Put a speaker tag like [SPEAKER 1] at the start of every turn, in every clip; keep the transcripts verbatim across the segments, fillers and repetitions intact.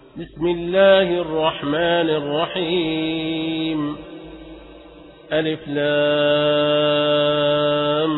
[SPEAKER 1] بسم الله الرحمن الرحيم. ألف لام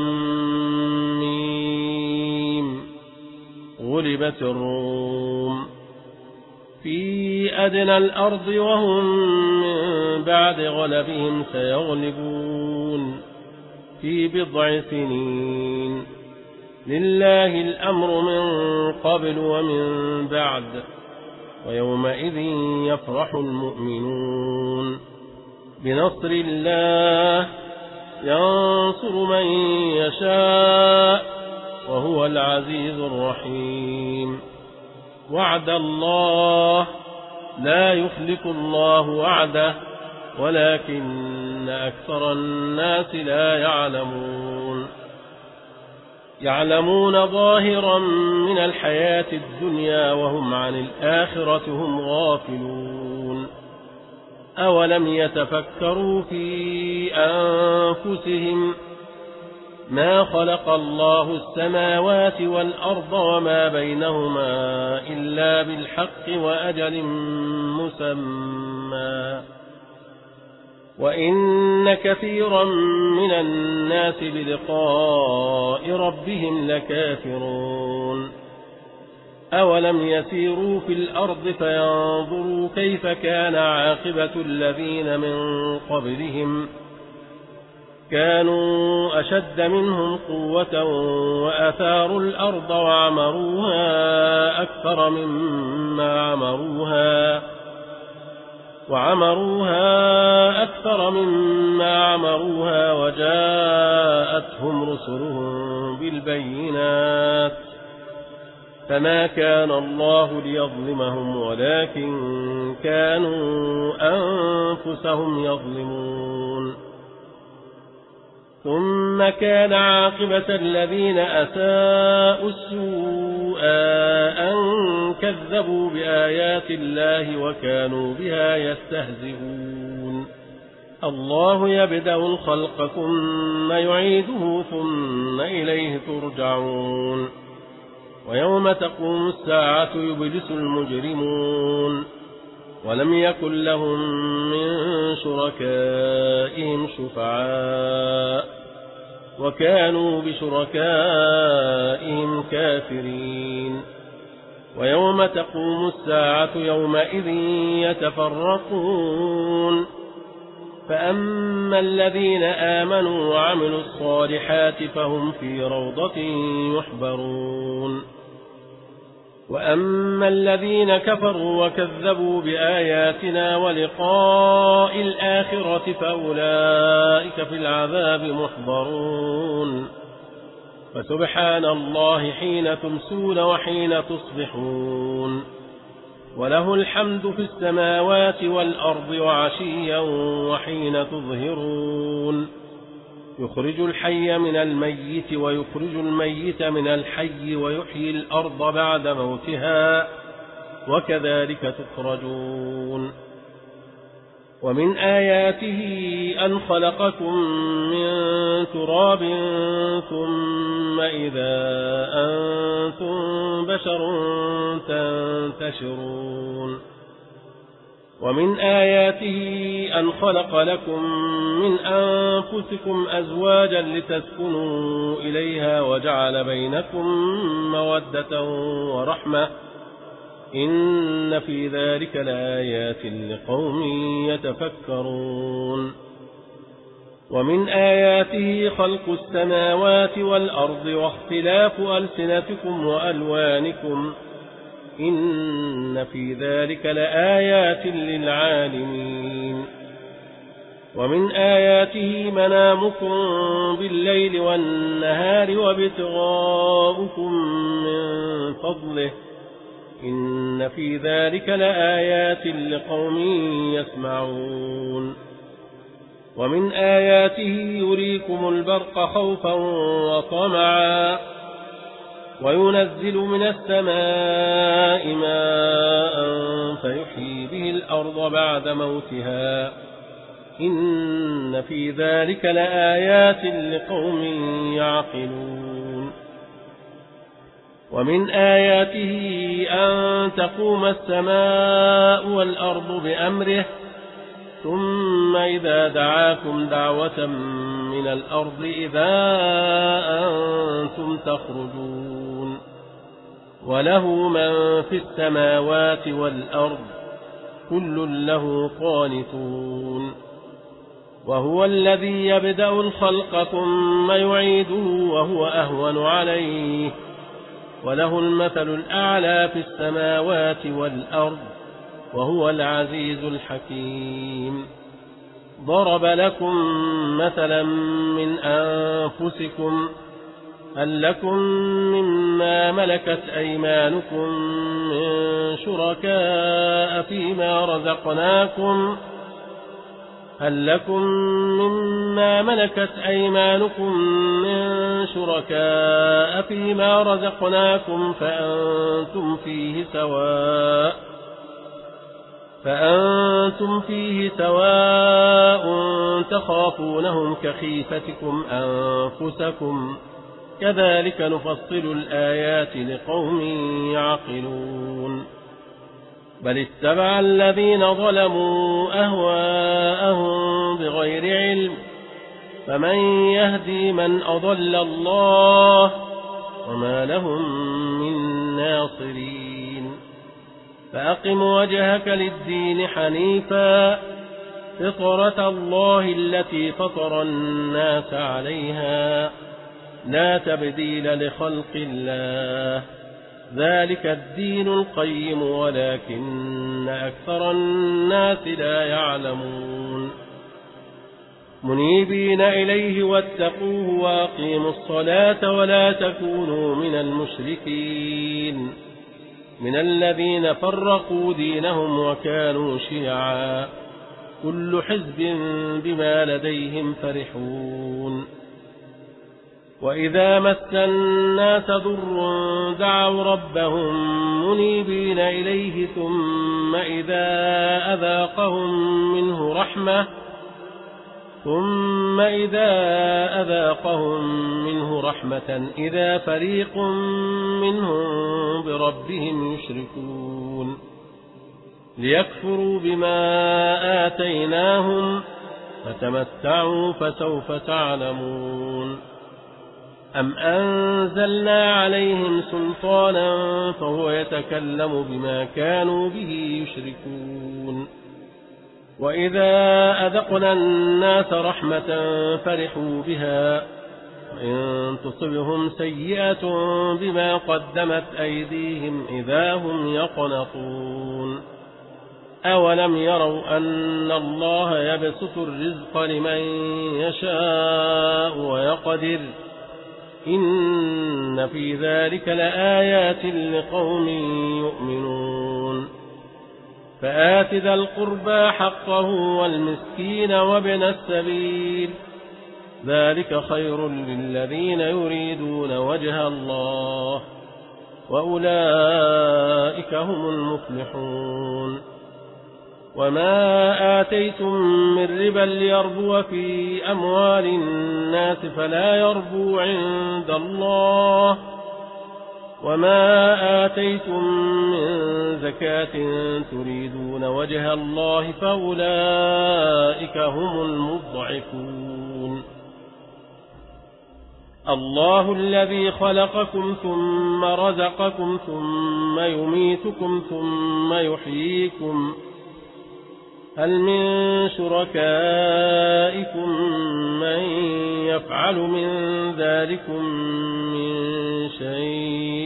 [SPEAKER 1] ميم. غلبت الروم في أدنى الأرض وهم من بعد غلبهم سيغلبون في بضع سنين. لله الأمر من قبل ومن بعد ويومئذ يفرح المؤمنون بنصر الله ينصر من يشاء وهو العزيز الرحيم. وعد الله لا يخلف الله وعده ولكن أكثر الناس لا يعلمون. يعلمون ظاهرا من الحياة الدنيا وهم عن الآخرة هم غافلون. أولم يتفكروا في أنفسهم ما خلق الله السماوات والأرض وما بينهما إلا بالحق وأجل مسمى وإن كثيرا من الناس بلقاء ربهم لكافرون. أولم يسيروا في الأرض فينظروا كيف كان عاقبة الذين من قبلهم كانوا أشد منهم قوة وأثاروا الأرض وعمروها أكثر مما عمروها وعمروها أكثر مما عمروها وجاءتهم رسلهم بالبينات فما كان الله ليظلمهم ولكن كانوا أنفسهم يظلمون. ثم كان عاقبة الذين أساءوا السوء أن كذبوا بآيات الله وكانوا بها يستهزئون. الله يبدأ الخلق ثم يعيده ثم إليه ترجعون. ويوم تقوم الساعة يبلس المجرمون ولم يكن لهم من شركائهم شفعاء وكانوا بشركائهم كافرين. ويوم تقوم الساعة يومئذ يتفرقون فأما الذين آمنوا وعملوا الصالحات فهم في روضة يحبرون وأما الذين كفروا وكذبوا بآياتنا ولقاء الآخرة فأولئك في العذاب محضرون. فسبحان الله حين تمسون وحين تصبحون وله الحمد في السماوات والأرض وعشيا وحين تظهرون. يخرج الحي من الميت ويخرج الميت من الحي ويحيي الأرض بعد موتها وكذلك تخرجون. ومن آياته أن خلقكم من تراب ثم إذا أنتم بشر تنتشرون. ومن آياته أن خلق لكم من أنفسكم أزواجا لتسكنوا إليها وجعل بينكم مودة ورحمة إن في ذلك لآيات لقوم يتفكرون. ومن آياته خلق السماوات والأرض واختلاف ألسنتكم وألوانكم إن في ذلك لآيات للعالمين. ومن آياته منامكم بالليل والنهار وابتغاؤكم من فضله إن في ذلك لآيات لقوم يسمعون. ومن آياته يريكم البرق خوفا وطمعا وينزل من السماء ماء فيحيي به الأرض بعد موتها إن في ذلك لآيات لقوم يعقلون. ومن آياته أن تقوم السماء والأرض بأمره ثم إذا دعاكم دعوة من الأرض إذا أنتم تخرجون وله من في السماوات والأرض كل له قانتون وهو الذي يبدأ الخلق ثم يعيده وهو أهون عليه وله المثل الأعلى في السماوات والأرض وهو العزيز الحكيم ضرب لكم مثلا من أنفسكم هل لكم مما ملكت أيمانكم من شركاء فيما رزقناكم هل لكم مما ملكت أيمانكم من شركاء فيما رزقناكم فأنتم فيه سواء فأنتم فيه سواء تخافونهم كخيفتكم أنفسكم كذلك نفصل الآيات لقوم يعقلون بل اتبع الذين ظلموا أهواءهم بغير علم فمن يهدي من أضل الله وما لهم من ناصرين فأقم وجهك للدين حنيفا فطرة الله التي فطر الناس عليها لا تبديل لخلق الله ذلك الدين القيم ولكن أكثر الناس لا يعلمون منيبين إليه واتقوه وأقيموا الصلاة ولا تكونوا من المشركين من الذين فرقوا دينهم وكانوا شيعا كل حزب بما لديهم فرحون وإذا مس الناس ضر دعوا ربهم منيبين إليه ثم إذا أذاقهم منه رحمة ثم إذا أذاقهم منه رحمة إذا فريق منهم بربهم يشركون ليكفروا بما آتيناهم فتمتعوا فسوف تعلمون أم أنزلنا عليهم سلطانا فهو يتكلم بما كانوا به يشركون وإذا أذقنا الناس رحمة فرحوا بها وإن تصبهم سيئة بما قدمت أيديهم إذا هم يقنطون أولم يروا أن الله يبسط الرزق لمن يشاء ويقدر إن في ذلك لآيات لقوم يؤمنون فآت ذا القربى حقه والمسكين وابن السبيل ذلك خير للذين يريدون وجه الله وأولئك هم المفلحون وما آتيتم من ربا ليربو في أموال الناس فلا يربو عند الله وما آتيتم من زكاة تريدون وجه الله فأولئك هم المضعفون الله الذي خلقكم ثم رزقكم ثم يميتكم ثم يحييكم هل من شركائكم من يفعل من ذلكم من شيء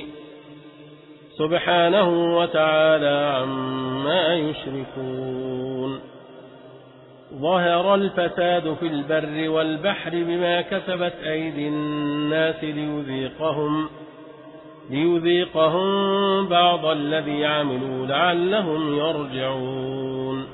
[SPEAKER 1] سبحانه وتعالى عما يشركون ظهر الفساد في البر والبحر بما كسبت أيدي الناس ليذيقهم ليذيقهم بعض الذي عملوا لعلهم يرجعون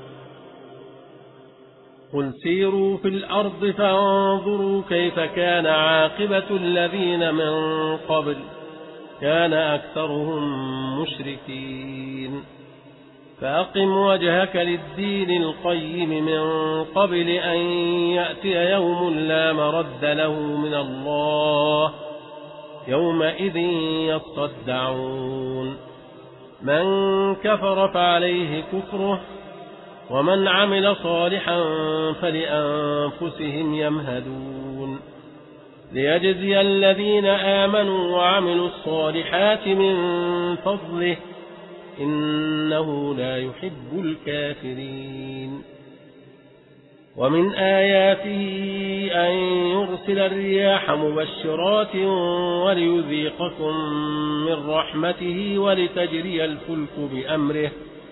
[SPEAKER 1] قل سيروا في الأرض فانظروا كيف كان عاقبة الذين من قبل كان أكثرهم مشركين فأقم وجهك للدين القيم من قبل أن يأتي يوم لا مرد له من الله يومئذ يصدعون من كفر فعليه كفره ومن عمل صالحا فلأنفسهم يمهدون ليجزي الذين آمنوا وعملوا الصالحات من فضله إنه لا يحب الكافرين ومن آياته أن يرسل الرياح مبشرات وليذيقكم من رحمته ولتجري الفلك بأمره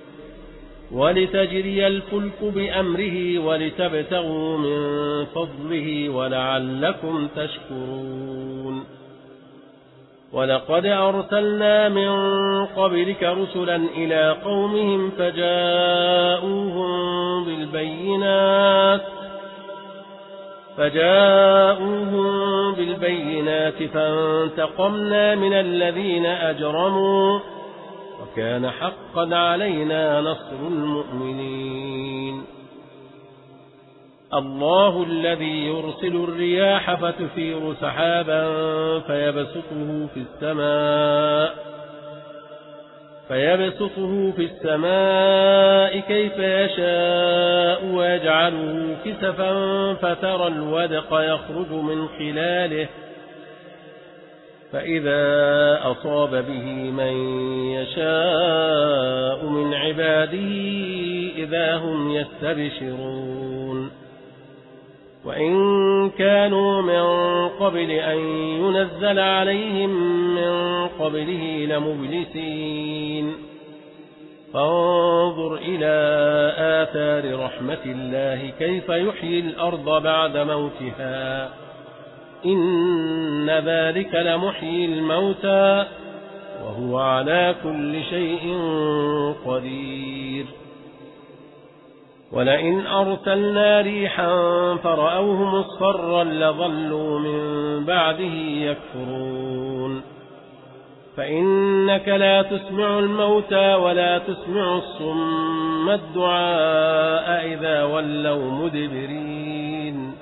[SPEAKER 1] ولتجري الفلك بأمره ولتبتغوا من فضله ولعلكم تشكرون ولقد أرسلنا من قبلك رسلا إلى قومهم فجاءوهم بالبينات فجاءوهم بالبينات فانتقمنا من الذين أجرموا وكان حقا علينا نصر المؤمنين الله الذي يرسل الرياح فتثير سحابا فيبسطه في السماء فيبسطه في السماء كيف يشاء ويجعله كسفا فترى الودق يخرج من خلاله فإذا أصاب به من يشاء من عباده إذا هم يستبشرون وإن كانوا من قبل أن ينزل عليهم من قبله لمبلسين فانظر إلى آثار رحمة الله كيف يحيي الأرض بعد موتها إن ذلك لمحيي الموتى وهو على كل شيء قدير ولئن أرسلنا ريحا فرأوه مصفرا لظلوا من بعده يكفرون فإنك لا تسمع الموتى ولا تسمع الصم الدعاء إذا ولوا مدبرين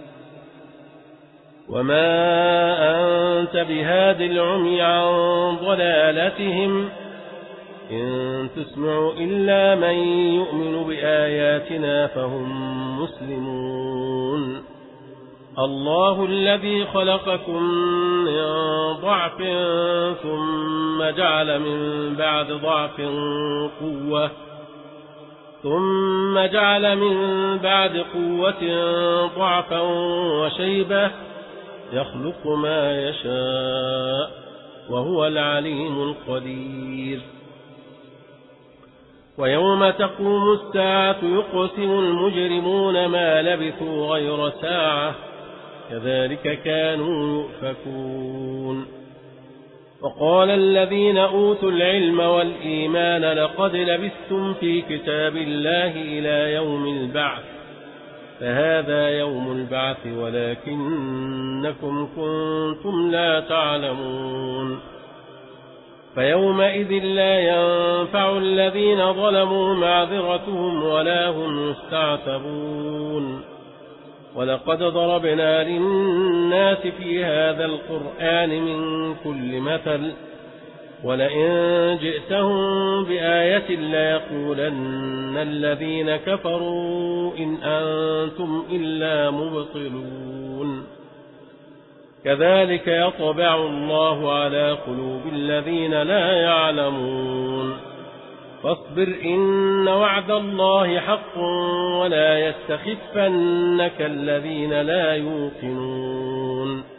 [SPEAKER 1] وما أنت بهاد العمي عن ضلالتهم إن تسمع إلا من يؤمن بآياتنا فهم مسلمون الله الذي خلقكم من ضعف ثم جعل من بعد ضعف قوة ثم جعل من بعد قوة ضعفا وشيبة يخلق ما يشاء وهو العليم القدير ويوم تقوم الساعة يقسم المجرمون ما لبثوا غير ساعة كذلك كانوا يؤفكون وقال الذين أوتوا العلم والإيمان لقد لبثتم في كتاب الله إلى يوم البعث فهذا يوم البعث ولكنكم كنتم لا تعلمون فيومئذ لا ينفع الذين ظلموا معذرتهم ولا هم يستعتبون ولقد ضربنا للناس في هذا القرآن من كل مثل ولئن جئتهم بآية ليقولن الذين كفروا إن أنتم إلا مبطلون كذلك يطبع الله على قلوب الذين لا يعلمون فاصبر إن وعد الله حق ولا يستخفنك الذين لا يوقنون